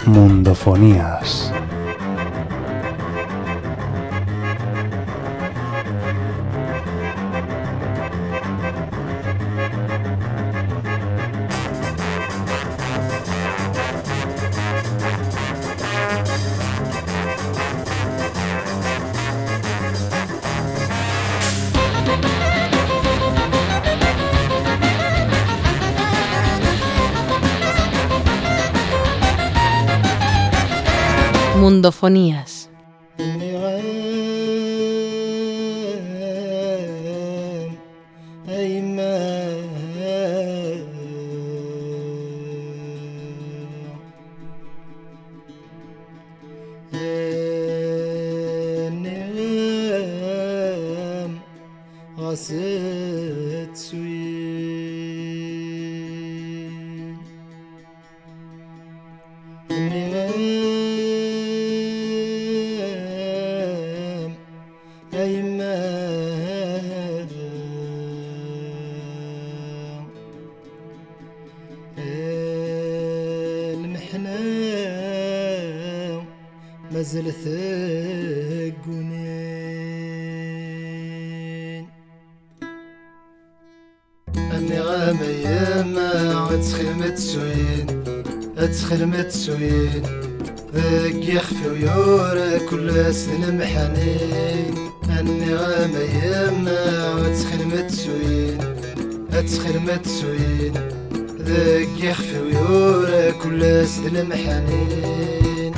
Mundofonías. Mundofonías. مازال ثقونين النغام يما اتخل متسوين ذاك يخفي ويورا كل سن محنين النغام يما اتخل متسوين ذاك يخفي ويورا كل سن محنين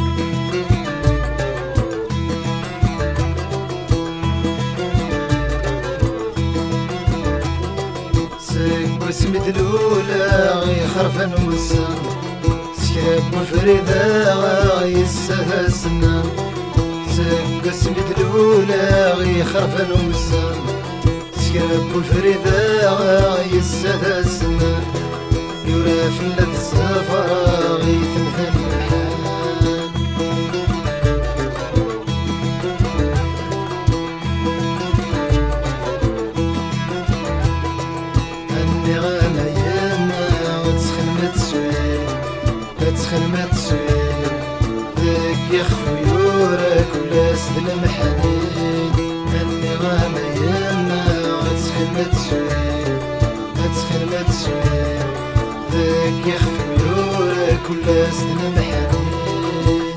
واسمي دلولا غي خرفان وسام سكراب مفردة غي السها سنام سك واسمي دلولا غي خرفان وسام سكراب مفردة غي السها سنام يورا في اللد السفر غي ثمثل الحال اتخل متسوين ذاك يخفي ويورا كل سد المحنين النغام يما اتخل متسوين ذاك يخفي ويورا كل سد المحنين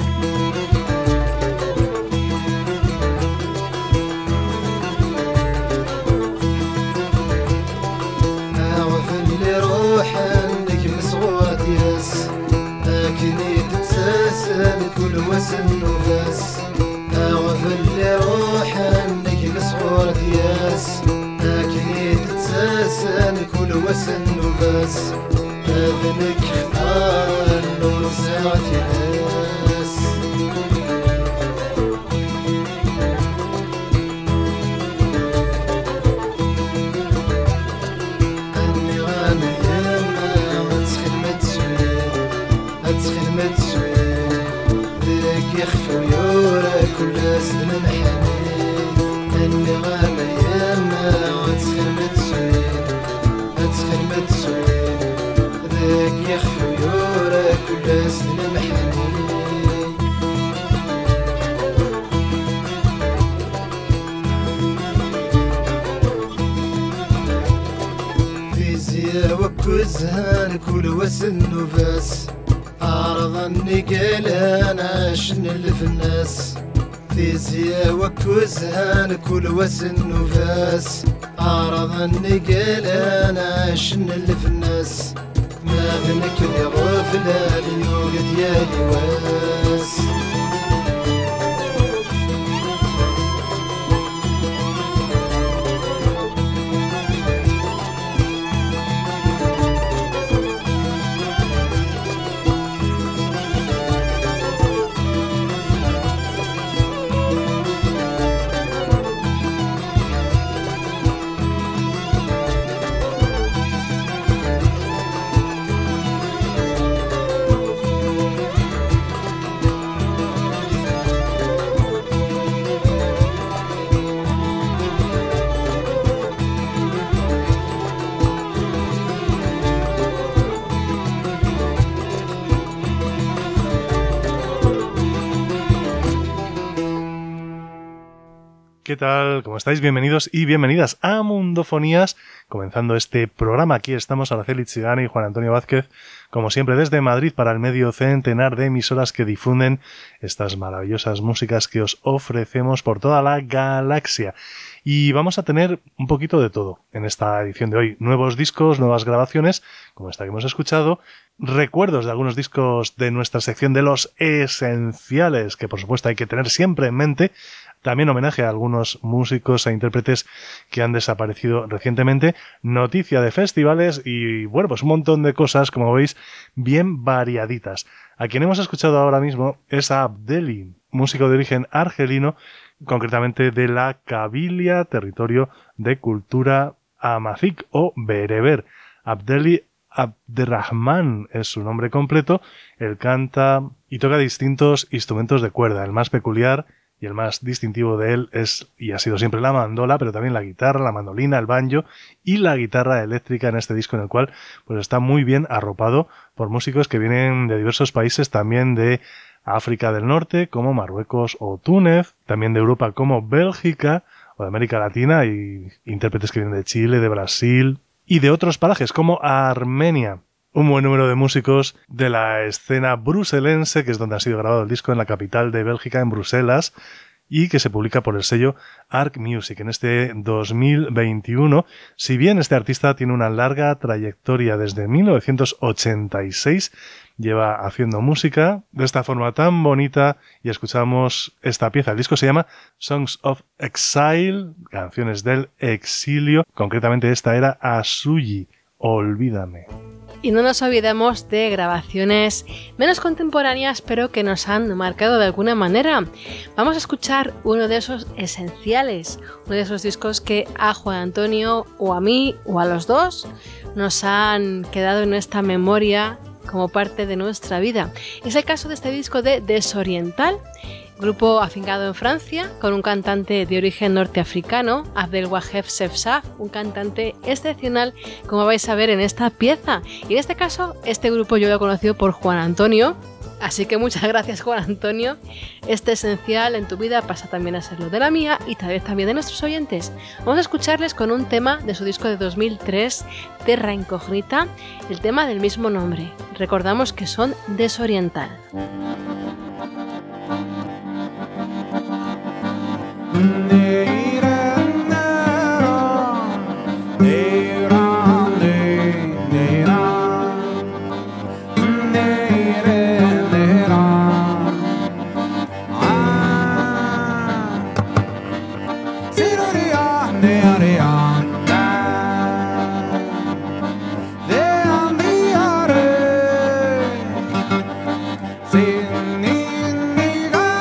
اعرف اللي روحا لك مصغوط ياس لكني تتساسن كل وسن وفاس اعرف اللي روحا انك مصغور ياس لكني تتساسن كل وسن وفاس اذنك اختار النور ساعة ناس النغام يما اتخل متسوين ذاك يخفي ويورا كل سن محنين النغام يما اتخل متسوين ذاك يخفي ويورا كل سن محنين في زيا وكوزهان كل وسن وفاس أعرض النقال أنا شنل في الناس في زيا وكوزهان كل وسن وفاس أعرض النقال أنا شنل في الناس ما ذنك لي غفلة ليوقد يالي واس ¿Qué tal? ¿Cómo estáis? Bienvenidos y bienvenidas a Mundofonías. Comenzando este programa, aquí estamos Araceli Chigani y Juan Antonio Vázquez, como siempre desde Madrid para el medio centenar de emisoras que difunden estas maravillosas músicas que os ofrecemos por toda la galaxia. Y vamos a tener un poquito de todo en esta edición de hoy. Nuevos discos, nuevas grabaciones, como esta que hemos escuchado, recuerdos de algunos discos de nuestra sección de los esenciales, que por supuesto hay que tener siempre en mente. También homenaje a algunos músicos e intérpretes que han desaparecido recientemente, noticia de festivales y, bueno, pues un montón de cosas, como veis, bien variaditas. A quien hemos escuchado ahora mismo es a Abdelli, músico de origen argelino, concretamente de la Kabilia, territorio de cultura amazic o bereber. Abdelli Abderrahman es su nombre completo. Él canta y toca distintos instrumentos de cuerda. El más peculiar y el más distintivo de él es, y ha sido siempre, la mandola, pero también la guitarra, la mandolina, el banjo y la guitarra eléctrica en este disco, en el cual pues está muy bien arropado por músicos que vienen de diversos países, también de África del Norte, como Marruecos o Túnez, también de Europa como Bélgica o de América Latina, y intérpretes que vienen de Chile, de Brasil y de otros parajes como Armenia. Un buen número de músicos de la escena bruselense, que es donde ha sido grabado el disco, en la capital de Bélgica, en Bruselas, y que se publica por el sello Arc Music en este 2021. Si bien este artista tiene una larga trayectoria desde 1986, lleva haciendo música de esta forma tan bonita, y escuchamos esta pieza. El disco se llama Songs of Exile, canciones del exilio. Concretamente esta era Asuyi, Olvídame. Y no nos olvidemos de grabaciones menos contemporáneas, pero que nos han marcado de alguna manera. Vamos a escuchar uno de esos esenciales, uno de esos discos que a Juan Antonio o a mí o a los dos nos han quedado en nuestra memoria como parte de nuestra vida. Es el caso de este disco de Desoriental, grupo afincado en Francia, con un cantante de origen norteafricano, Abdelwaheb Sefsaf, un cantante excepcional, como vais a ver en esta pieza. Y en este caso, este grupo yo lo he conocido por Juan Antonio, así que muchas gracias, Juan Antonio. Este esencial en tu vida pasa también a ser lo de la mía y tal vez también de nuestros oyentes. Vamos a escucharles con un tema de su disco de 2003, Terra Incógnita, el tema del mismo nombre. Recordamos que son Desoriental. Sin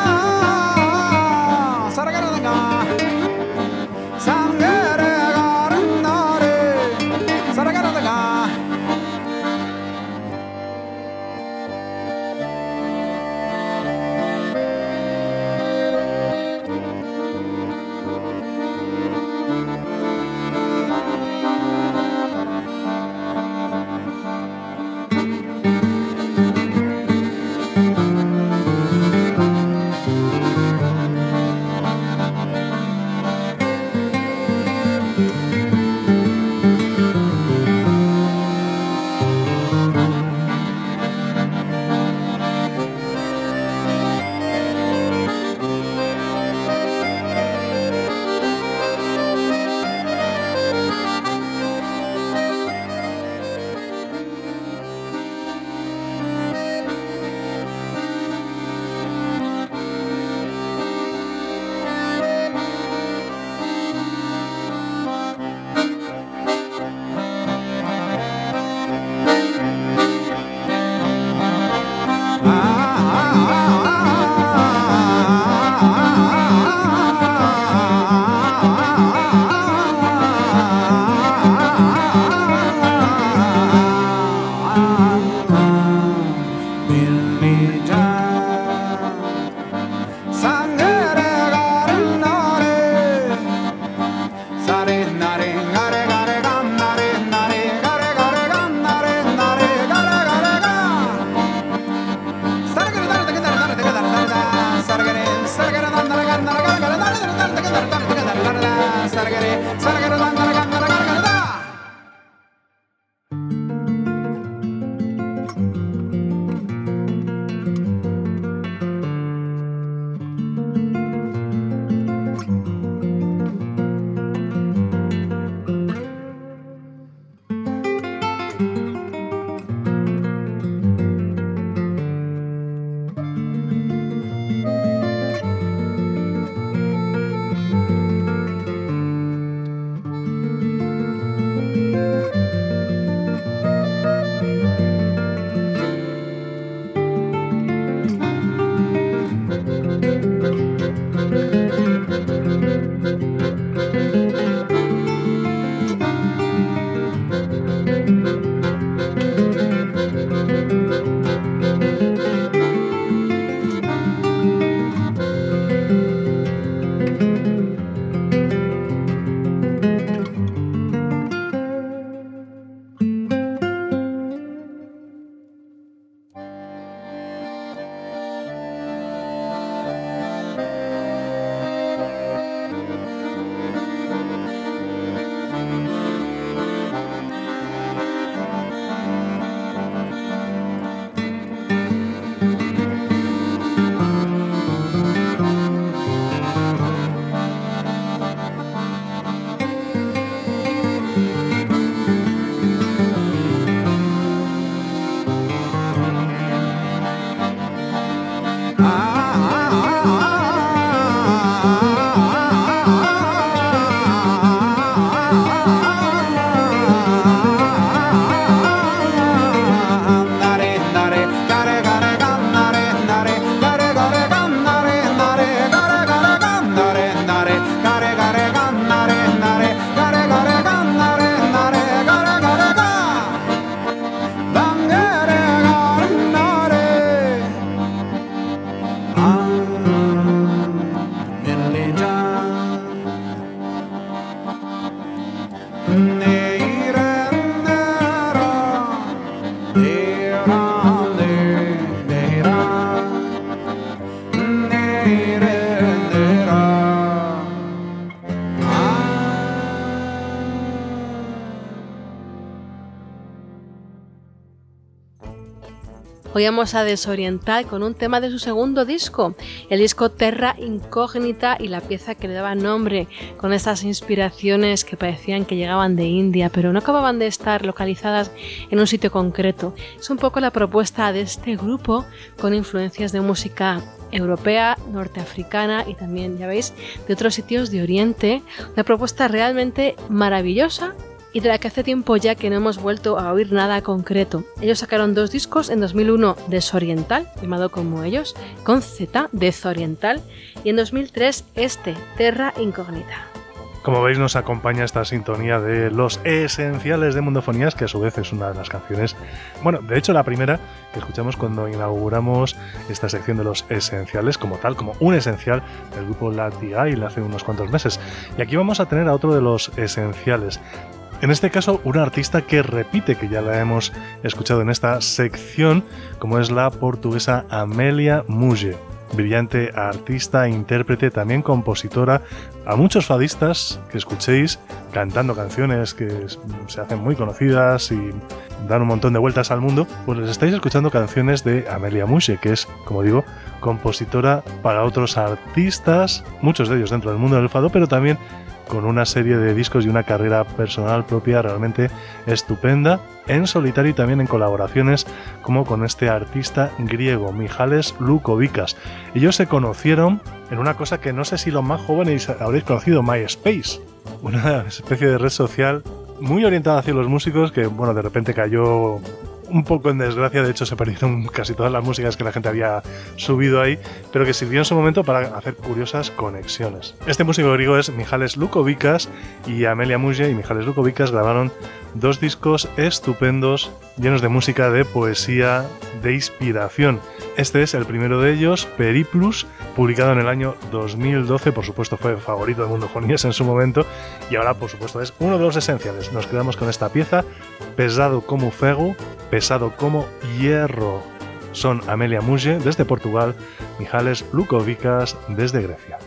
Hoy vamos a desorientar con un tema de su segundo disco, el disco Terra Incognita, y la pieza que le daba nombre, con estas inspiraciones que parecían que llegaban de India, pero no acababan de estar localizadas en un sitio concreto. Es un poco la propuesta de este grupo, con influencias de música europea, norteafricana y también, ya veis, de otros sitios de Oriente. Una propuesta realmente maravillosa y de la que hace tiempo ya que no hemos vuelto a oír nada concreto. Ellos sacaron 2 discos, en 2001 Desoriental, llamado como ellos, con Z, Desoriental, y en 2003 Terra Incognita. Como veis, nos acompaña esta sintonía de Los Esenciales de Mundofonías, que a su vez es una de las canciones, bueno, de hecho la primera que escuchamos cuando inauguramos esta sección de Los Esenciales como tal, como un esencial del grupo Lati Isle hace unos cuantos meses. Y aquí vamos a tener a otro de los esenciales. En este caso, una artista que repite, que ya la hemos escuchado en esta sección, como es la portuguesa Amélia Muge. Brillante artista, intérprete, también compositora. A muchos fadistas que escuchéis cantando canciones que se hacen muy conocidas y dan un montón de vueltas al mundo, pues les estáis escuchando canciones de Amélia Muge, que es, como digo, compositora para otros artistas, muchos de ellos dentro del mundo del fado, pero también con una serie de discos y una carrera personal propia realmente estupenda, en solitario y también en colaboraciones, como con este artista griego, Mihalis Lukovikas. Ellos se conocieron en una cosa que no sé si los más jóvenes habréis conocido, MySpace, una especie de red social muy orientada hacia los músicos que, bueno, de repente cayó un poco en desgracia. De hecho se perdieron casi todas las músicas que la gente había subido ahí, pero que sirvió en su momento para hacer curiosas conexiones. Este músico griego es Mihalis Lukovikas, y Amélia Muge y Mihalis Lukovikas grabaron 2 discos estupendos, llenos de música, de poesía, de inspiración. Este es el primero de ellos, Periplus, publicado en el año 2012, por supuesto fue favorito de Mundofonías en su momento, y ahora por supuesto es uno de los esenciales. Nos quedamos con esta pieza, Pesado como Ferro, pesado como hierro. Son Amélia Muge desde Portugal, Mihalis Lukovikas desde Grecia.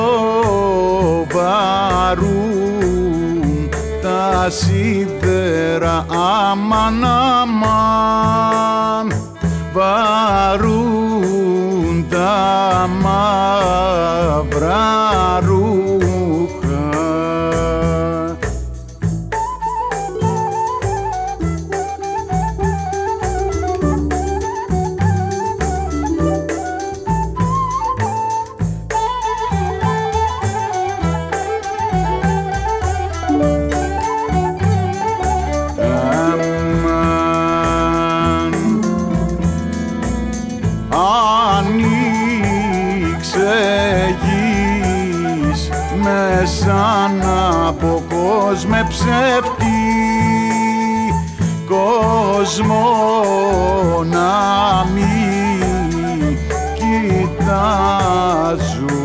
βαρούν τα σίδερα, αμάν αμάν, βαρούν τα μαύρα ρούχα. Σαν από κόσμο ψεύτη, κόσμο να μην κοιτάζω.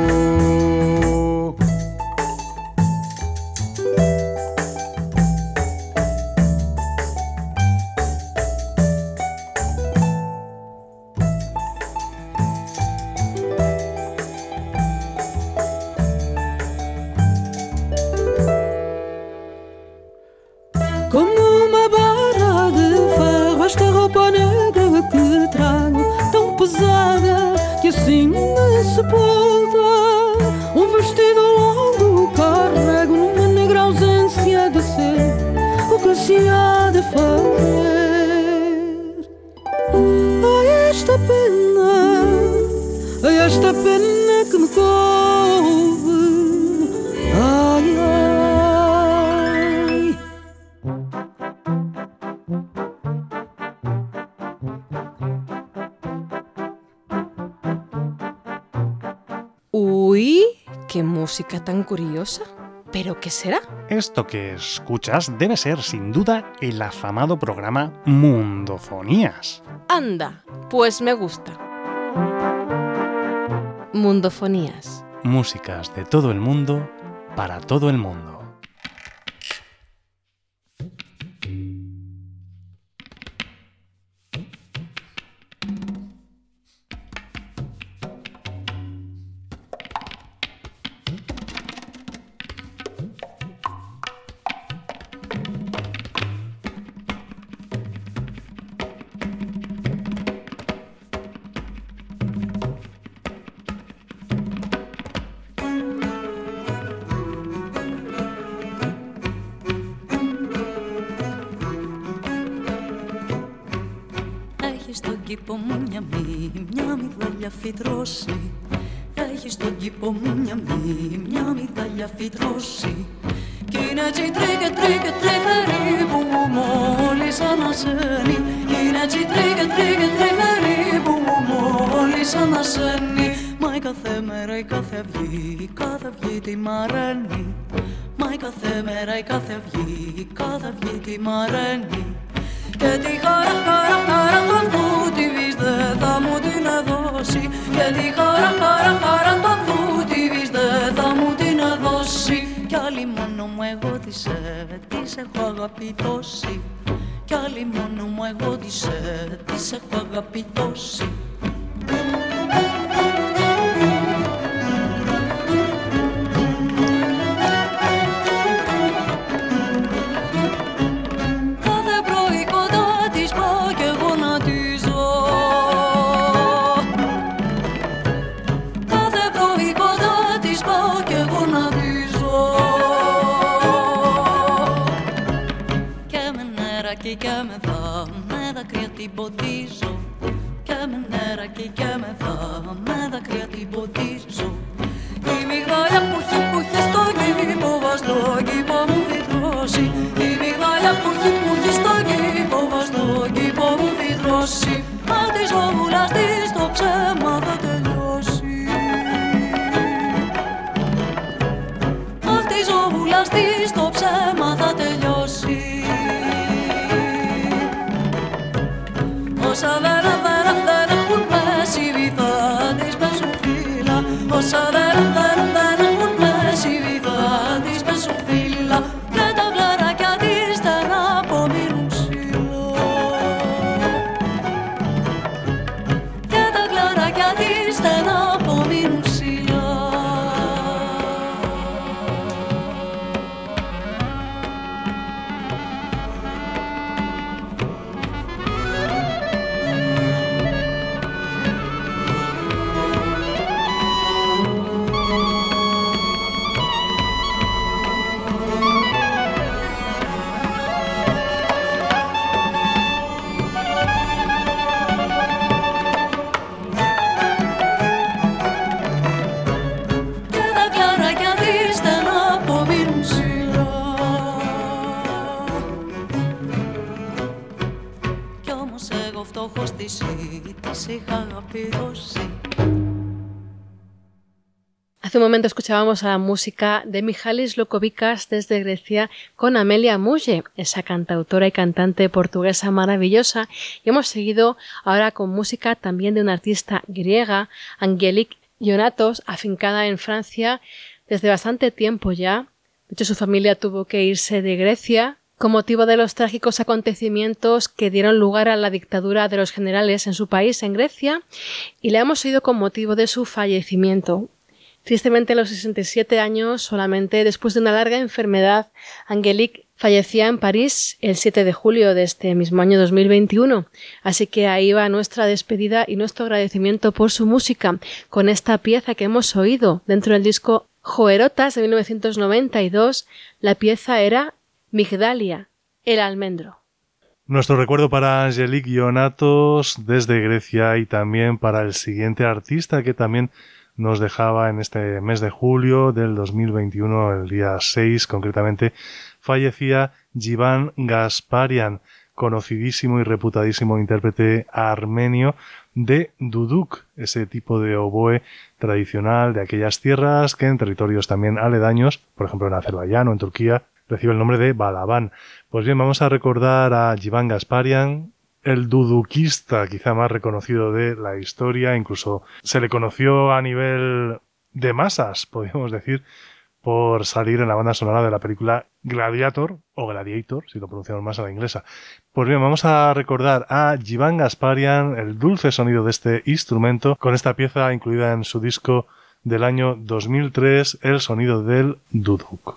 ¡Qué música tan curiosa! ¿Pero qué será? Esto que escuchas debe ser, sin duda, el afamado programa Mundofonías. Anda, pues me gusta. Mundofonías. Músicas de todo el mundo, para todo el mundo. Στον κήπο μου μια μυδάλια φυτρώσει. Έχει στον κήπο μου μια μυδάλια φυτρώσει. Κι είναι έτσι τρίκε τρέφερη που μόλις ανασένει. Κι είναι έτσι τρίκε τρέφερη που μόλις ανασένει. Μα η κάθε μέρα η κάθε αυγή τι μαραίνει. Μα η κάθε μέρα η κάθε αυγή τι μαραίνει. Και τη χαρά του αυτού τη βις δεν θα μου την δώσει. Και τη χαρά του αυτού τη βις δεν θα μου την δώσει. Κι άλλη μόνο μου εγώ της έχω αγάπη τόση. Κι άλλη μόνο μου εγώ της έχω αγάπη τόση. Και με δάκρυα την ποτίζω. Και με νεράκι και με δάκρυα την ποτίζω. Η μυγδάλια που έχει στον κήπο βας στον κήπο μου φυτρώσει. Η μυγδάλια που έχει στον κήπο βας στον κήπο μου φυτρώσει. Αν της βουλαστείς το ψέμα θα τελειώσει. Αν της βουλαστείς το ψέμα θα τελειώσει. Όσα δεν έχουν πέσει βυθά της πέσουν φύλλα. Όσα κερδίσει, της είχα αγάπη δώσει. Hace un momento escuchábamos a la música de Michalis Lokovikas desde Grecia con Amelia Muge, esa cantautora y cantante portuguesa maravillosa, y hemos seguido ahora con música también de una artista griega, Angelik Ionatos, afincada en Francia desde bastante tiempo ya. De hecho, su familia tuvo que irse de Grecia con motivo de los trágicos acontecimientos que dieron lugar a la dictadura de los generales en su país, en Grecia, y la hemos oído con motivo de su fallecimiento. Tristemente, a los 67 años, solamente después de una larga enfermedad, Angélique fallecía en París el 7 de julio de este mismo año 2021. Así que ahí va nuestra despedida y nuestro agradecimiento por su música con esta pieza que hemos oído dentro del disco Joerotas de 1992. La pieza era Migdalia, el almendro. Nuestro recuerdo para Angelik Ionatos desde Grecia y también para el siguiente artista que también nos dejaba en este mes de julio del 2021, el día 6 concretamente, fallecía Jivan Gasparian, conocidísimo y reputadísimo intérprete armenio de duduk, ese tipo de oboe tradicional de aquellas tierras que en territorios también aledaños, por ejemplo en Azerbaiyán o en Turquía, recibe el nombre de balaban. Pues bien, vamos a recordar a Jivan Gasparian, el dudukista quizá más reconocido de la historia, incluso se le conoció a nivel de masas, podríamos decir, por salir en la banda sonora de la película Gladiator, o Gladiator, si lo pronunciamos más a la inglesa. Pues bien, vamos a recordar a Jivan Gasparian, el dulce sonido de este instrumento, con esta pieza incluida en su disco del año 2003, el sonido del duduk.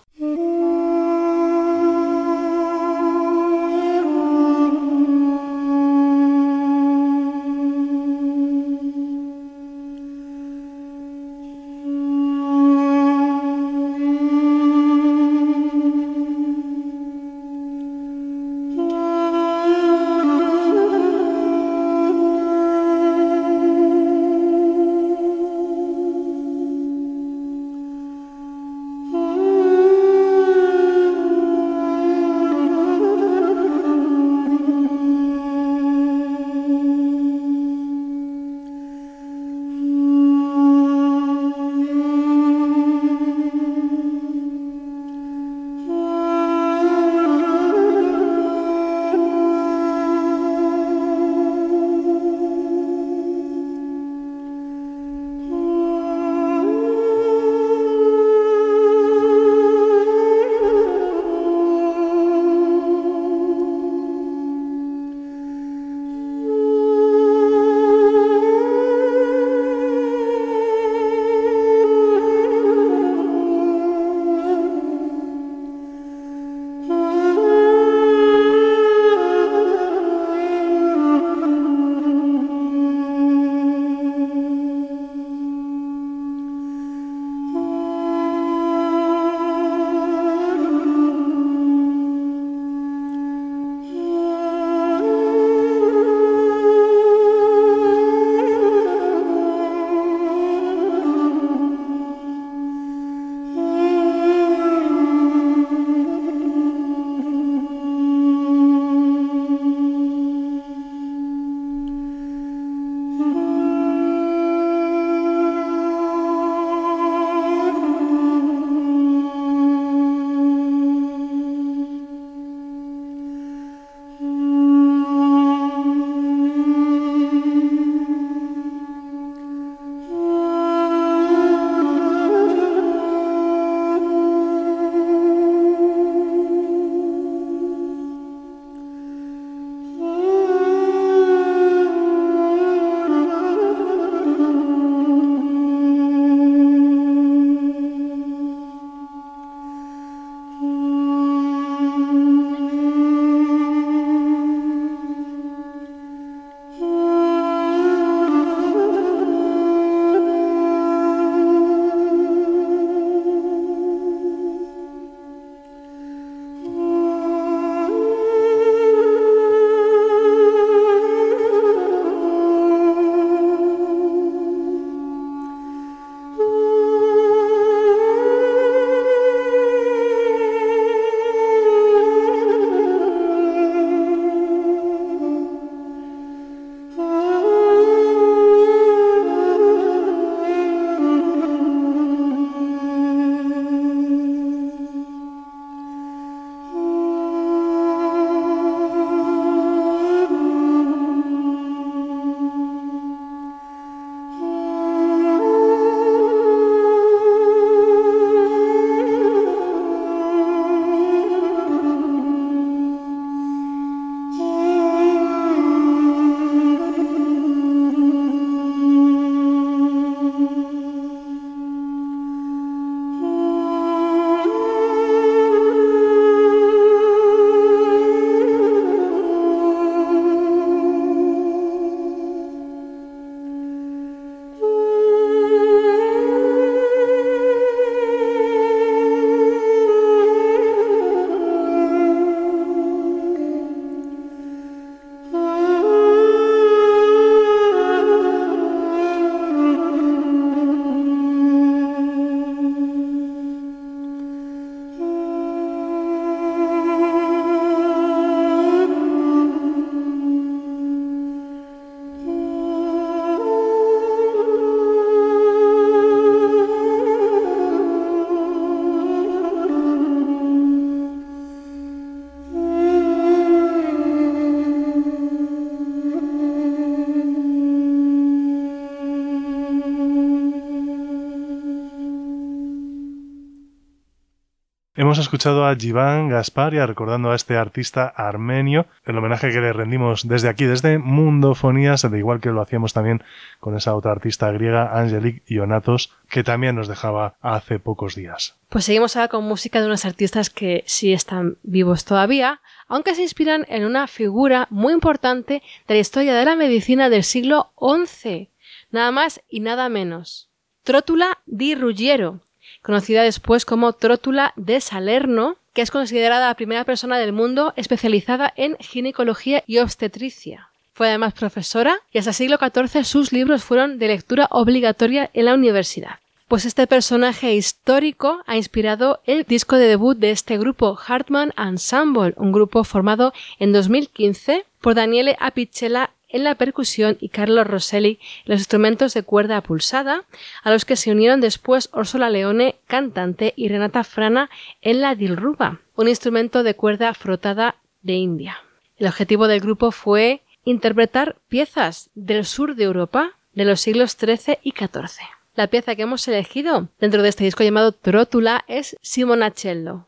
Hemos escuchado a Jivan Gasparia recordando a este artista armenio, el homenaje que le rendimos desde aquí, desde Mundofonías, de igual que lo hacíamos también con esa otra artista griega, Angelique Ionatos, que también nos dejaba hace pocos días. Pues seguimos ahora con música de unos artistas que sí están vivos todavía, aunque se inspiran en una figura muy importante de la historia de la medicina del siglo XI, nada más y nada menos. Trotula di Ruggiero, conocida después como Trotula de Salerno, que es considerada la primera persona del mundo especializada en ginecología y obstetricia. Fue además profesora y hasta el siglo XIV sus libros fueron de lectura obligatoria en la universidad. Pues este personaje histórico ha inspirado el disco de debut de este grupo, Hartman Ensemble, un grupo formado en 2015 por Daniele Apicella en la percusión y Carlo Rosselli en los instrumentos de cuerda pulsada, a los que se unieron después Orsola Leone, cantante, y Renata Frana en la dilruba, un instrumento de cuerda frotada de India. El objetivo del grupo fue interpretar piezas del sur de Europa de los siglos XIII y XIV. La pieza que hemos elegido dentro de este disco llamado Trotula es Simonacello.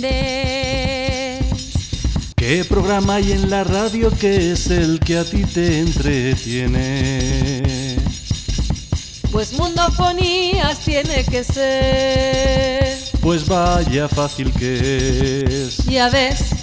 entiendes. ¿Qué programa hay en la radio que es el que a ti te entretiene? Pues Mundofonías tiene que ser. Pues vaya fácil que es. Ya ves.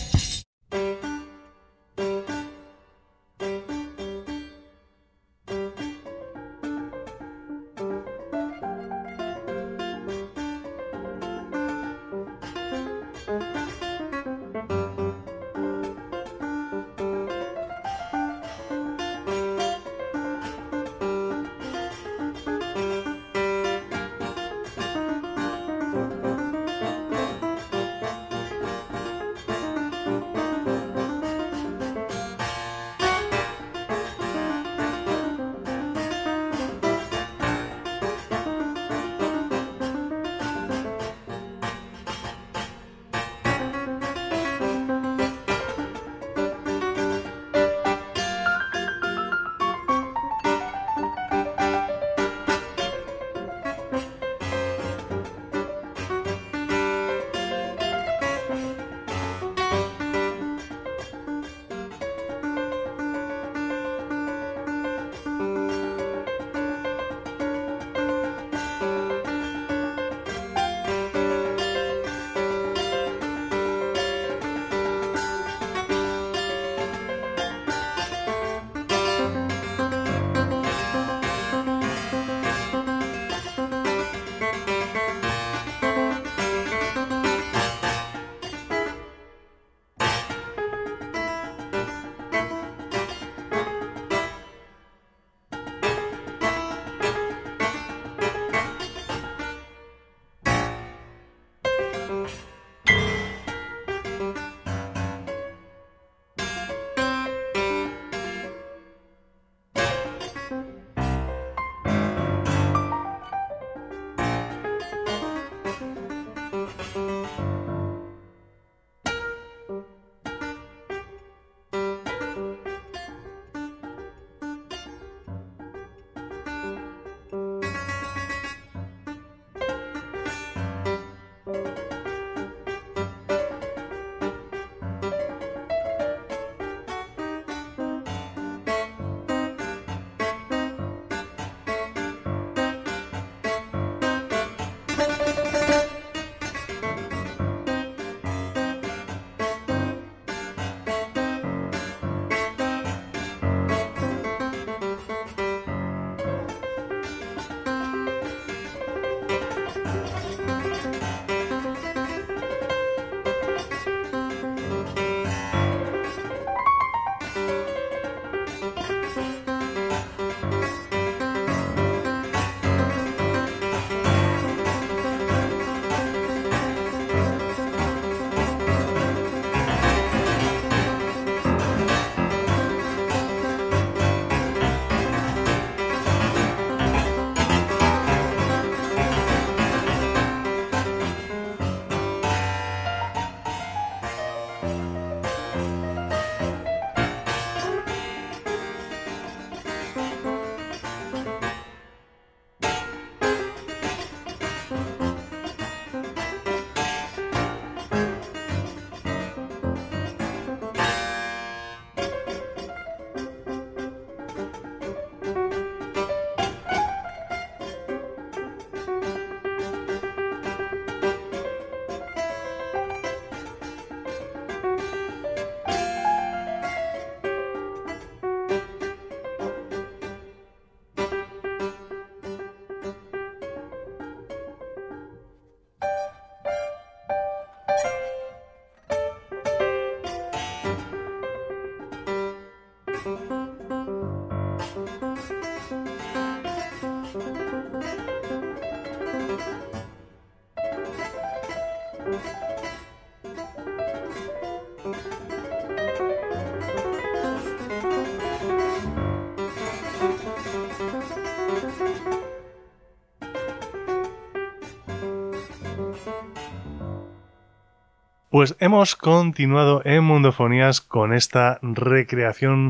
Pues hemos continuado en Mundofonías con esta recreación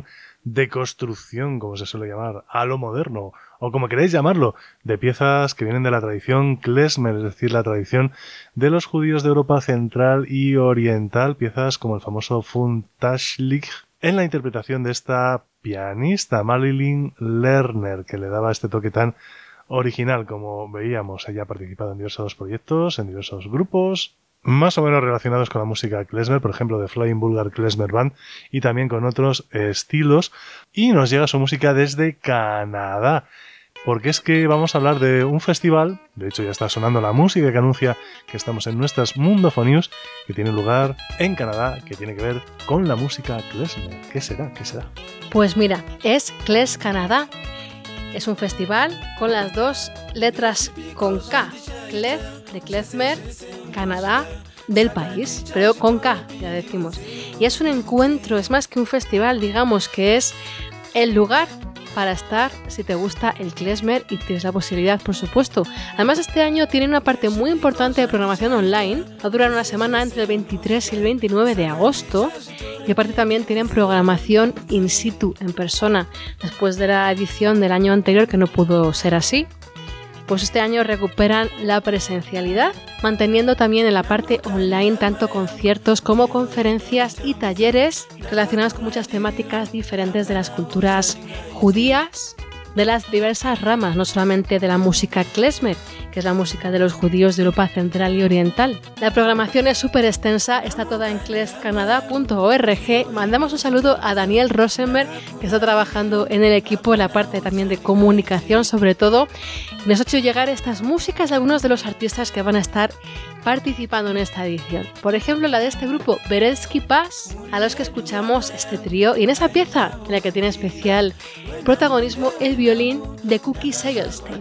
deconstrucción, como se suele llamar, a lo moderno, o como queréis llamarlo, de piezas que vienen de la tradición klezmer, es decir, la tradición de los judíos de Europa Central y Oriental, piezas como el famoso Funtashlich, en la interpretación de esta pianista Marilyn Lerner, que le daba este toque tan original. Como veíamos, ella ha participado en diversos proyectos, en diversos grupos, más o menos relacionados con la música klezmer, por ejemplo, The Flying Bulgar Klezmer Band, y también con otros estilos, y nos llega su música desde Canadá, porque es que vamos a hablar de un festival, de hecho ya está sonando la música que anuncia que estamos en nuestras Mundofonius, que tiene lugar en Canadá, que tiene que ver con la música klezmer. ¿Qué será? ¿Qué será? Pues mira, es Klez Canadá. Es un festival con las dos letras con K. Klez de klezmer, Canadá del país, pero con K, ya decimos. Y es un encuentro, es más que un festival, digamos que es el lugar para estar si te gusta el klezmer y tienes la posibilidad, por supuesto. Además, este año tiene una parte muy importante de programación online. Va a durar una semana entre el 23 y el 29 de agosto. Y aparte también tienen programación in situ, en persona, después de la edición del año anterior que no pudo ser así. Pues este año recuperan la presencialidad, manteniendo también en la parte online tanto conciertos como conferencias y talleres relacionados con muchas temáticas diferentes de las culturas judías, de las diversas ramas, no solamente de la música klezmer, que es la música de los judíos de Europa Central y Oriental. La programación es súper extensa, está toda en klezcanada.org. Mandamos un saludo a Daniel Rosenberg, que está trabajando en el equipo, en la parte también de comunicación sobre todo. Nos ha hecho llegar estas músicas de algunos de los artistas que van a estar participando en esta edición. Por ejemplo, la de este grupo, Berezki Paz, a los que escuchamos este trío, y en esa pieza en la que tiene especial protagonismo el violín de Cookie Segelstein.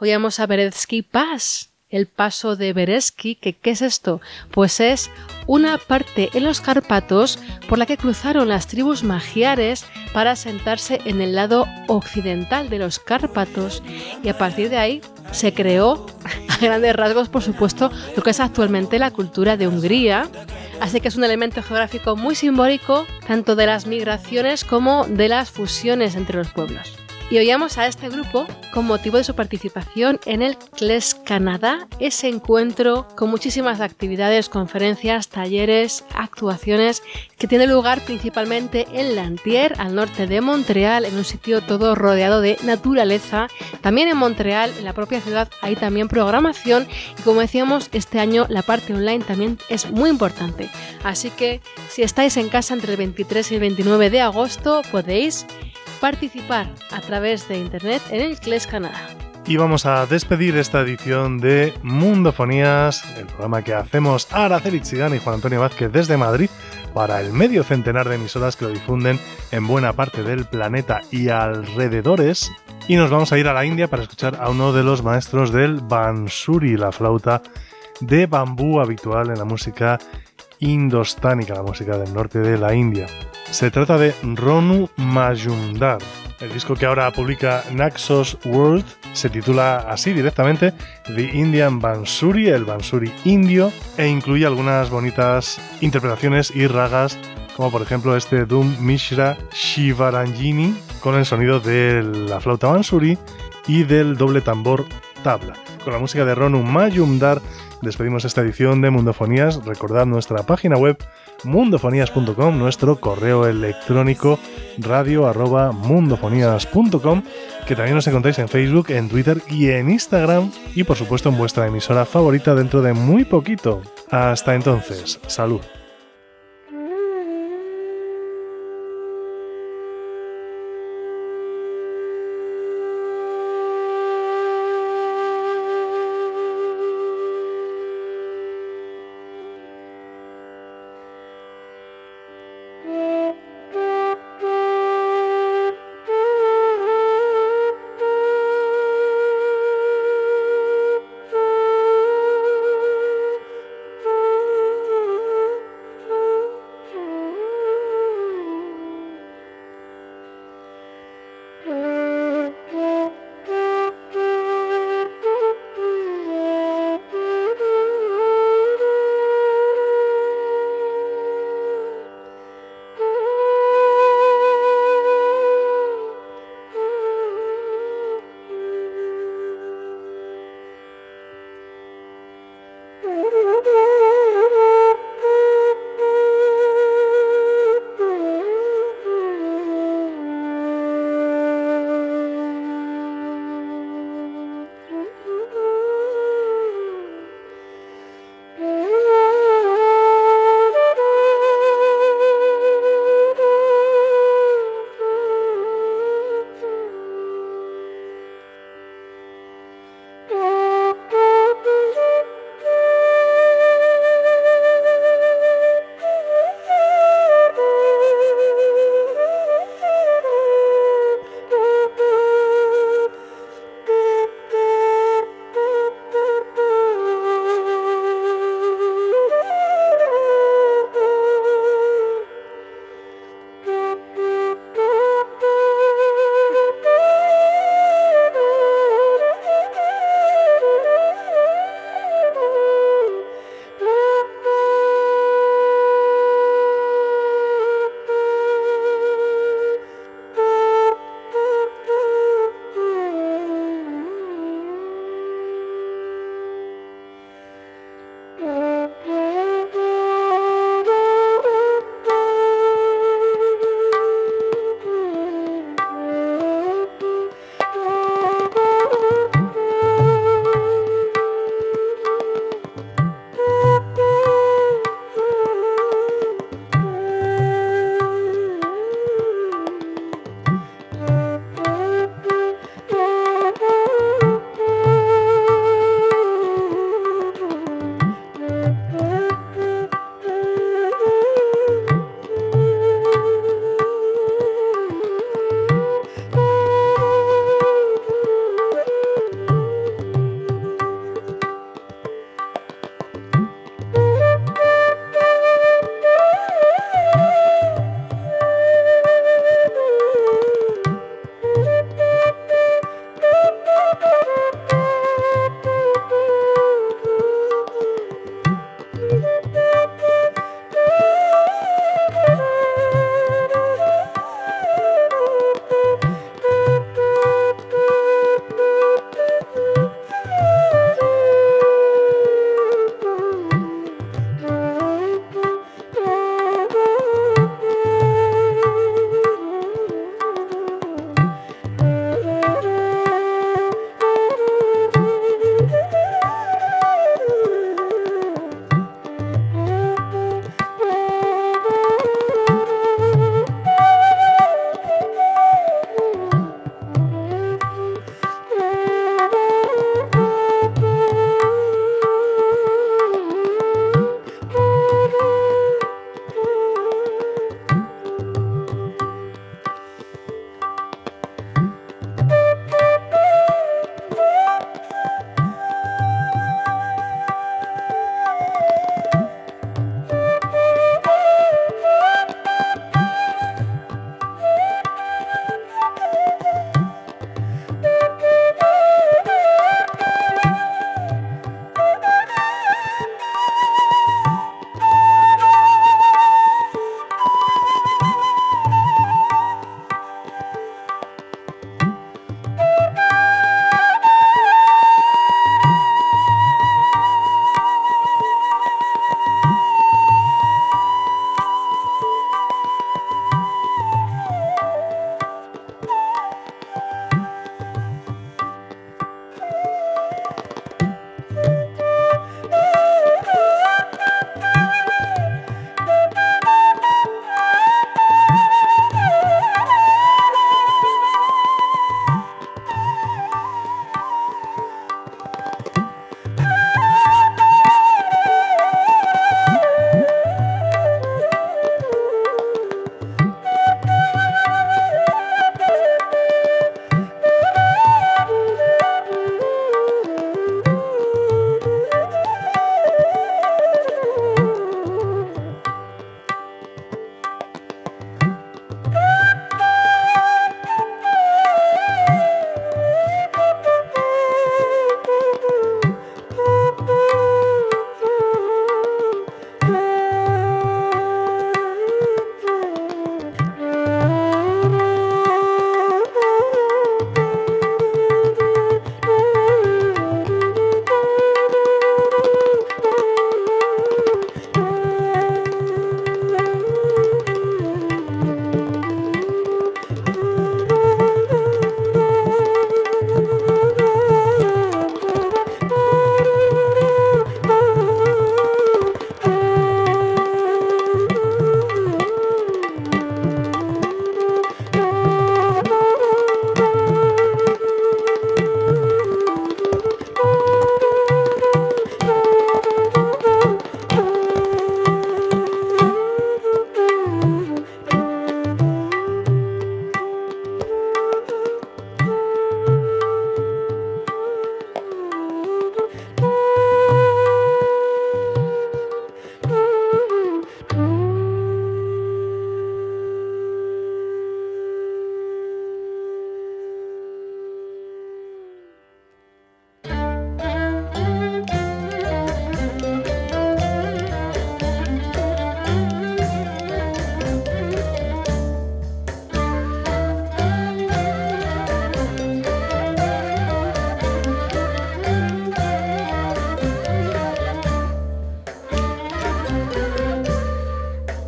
oíamos a Berezki Pass, el paso de Berezki, que ¿qué es esto? Pues es una parte en los Cárpatos por la que cruzaron las tribus magiares para asentarse en el lado occidental de los Cárpatos, y a partir de ahí se creó, a grandes rasgos, por supuesto, lo que es actualmente la cultura de Hungría. Así que es un elemento geográfico muy simbólico, tanto de las migraciones como de las fusiones entre los pueblos. Y oíamos a este grupo con motivo de su participación en el CLES Canadá, ese encuentro con muchísimas actividades, conferencias, talleres, actuaciones, que tiene lugar principalmente en Lantier, al norte de Montreal, en un sitio todo rodeado de naturaleza. También en Montreal, en la propia ciudad, hay también programación, y como decíamos, este año la parte online también es muy importante. Así que si estáis en casa entre el 23 y el 29 de agosto, podéis participar a través de internet en el CLES Canadá. Y vamos a despedir esta edición de Mundofonías, el programa que hacemos Araceli Chigana y Juan Antonio Vázquez desde Madrid para el medio centenar de emisoras que lo difunden en buena parte del planeta y alrededores. Y nos vamos a ir a la India para escuchar a uno de los maestros del bansuri, la flauta de bambú habitual en la música indostánica, la música del norte de la India. Se trata de Ronu Majumdar. El disco que ahora publica Naxos World se titula así directamente The Indian Bansuri, el bansuri indio, e incluye algunas bonitas interpretaciones y ragas, como por ejemplo este Dhum Mishra Shivaranjini, con el sonido de la flauta bansuri y del doble tambor tabla. Con la música de Ronu Majumdar despedimos esta edición de Mundofonías. Recordad nuestra página web mundofonías.com, nuestro correo electrónico radio@mundofonías.com, que también nos encontráis en Facebook, en Twitter y en Instagram, y por supuesto en vuestra emisora favorita dentro de muy poquito. Hasta entonces, salud.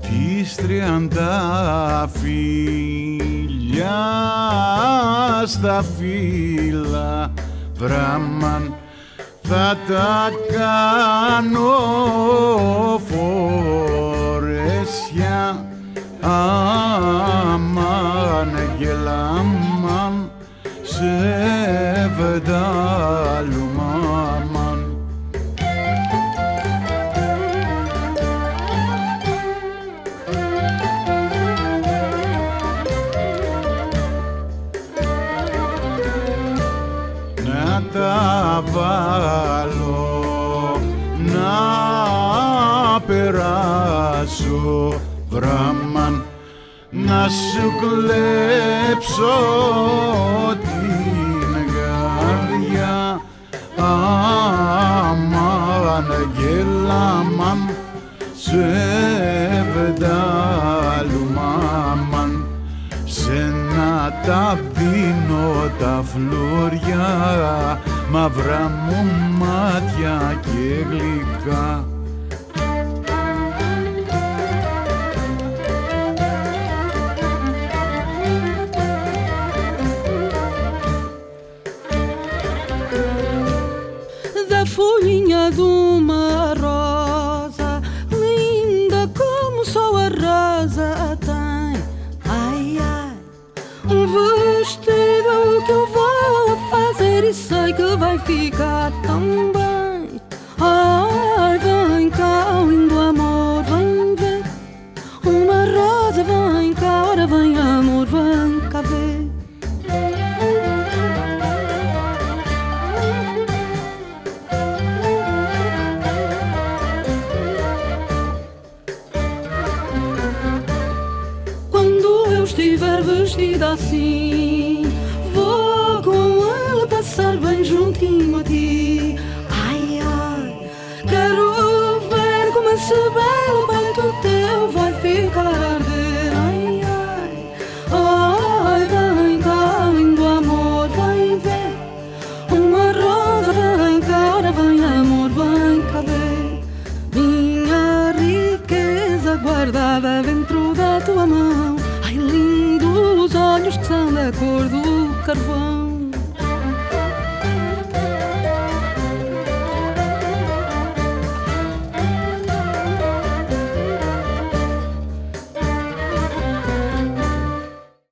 τις 30 φίλια στα φύλλα βράμαν θα τα κάνω φορέσια αμάν γελάμαν σε βεντάλουμάμαν. Να τα βάλω να περάσω βράμαν να σου κλέψω την καρδιά αμάν γελάμαν σε βεντάλουμάμαν σε να τα δίνω τα φλουριά μαύρα μου μάτια και γλυκά. Folhinha de uma rosa, linda como só a rosa tem. Ai, ai, um vestido que eu vou fazer e sei que vai ficar tão bem. Ai, vem cá, lindo amor, vem ver. Uma rosa, vem cá, ora vem amor, vem cá ver. Estiver vestida assim, vou com ela passar bem juntinho a ti. Ai, ai, quero ver como esse belo peito teu vai ficar a arder. Ai, ai, ai, vem cá, lindo amor, vem ver. Uma rosa, vem cá, ora vem amor, vem cá ver. Minha riqueza guardada dentro da tua mão. Ai, lindos olhos que são da cor do carvão.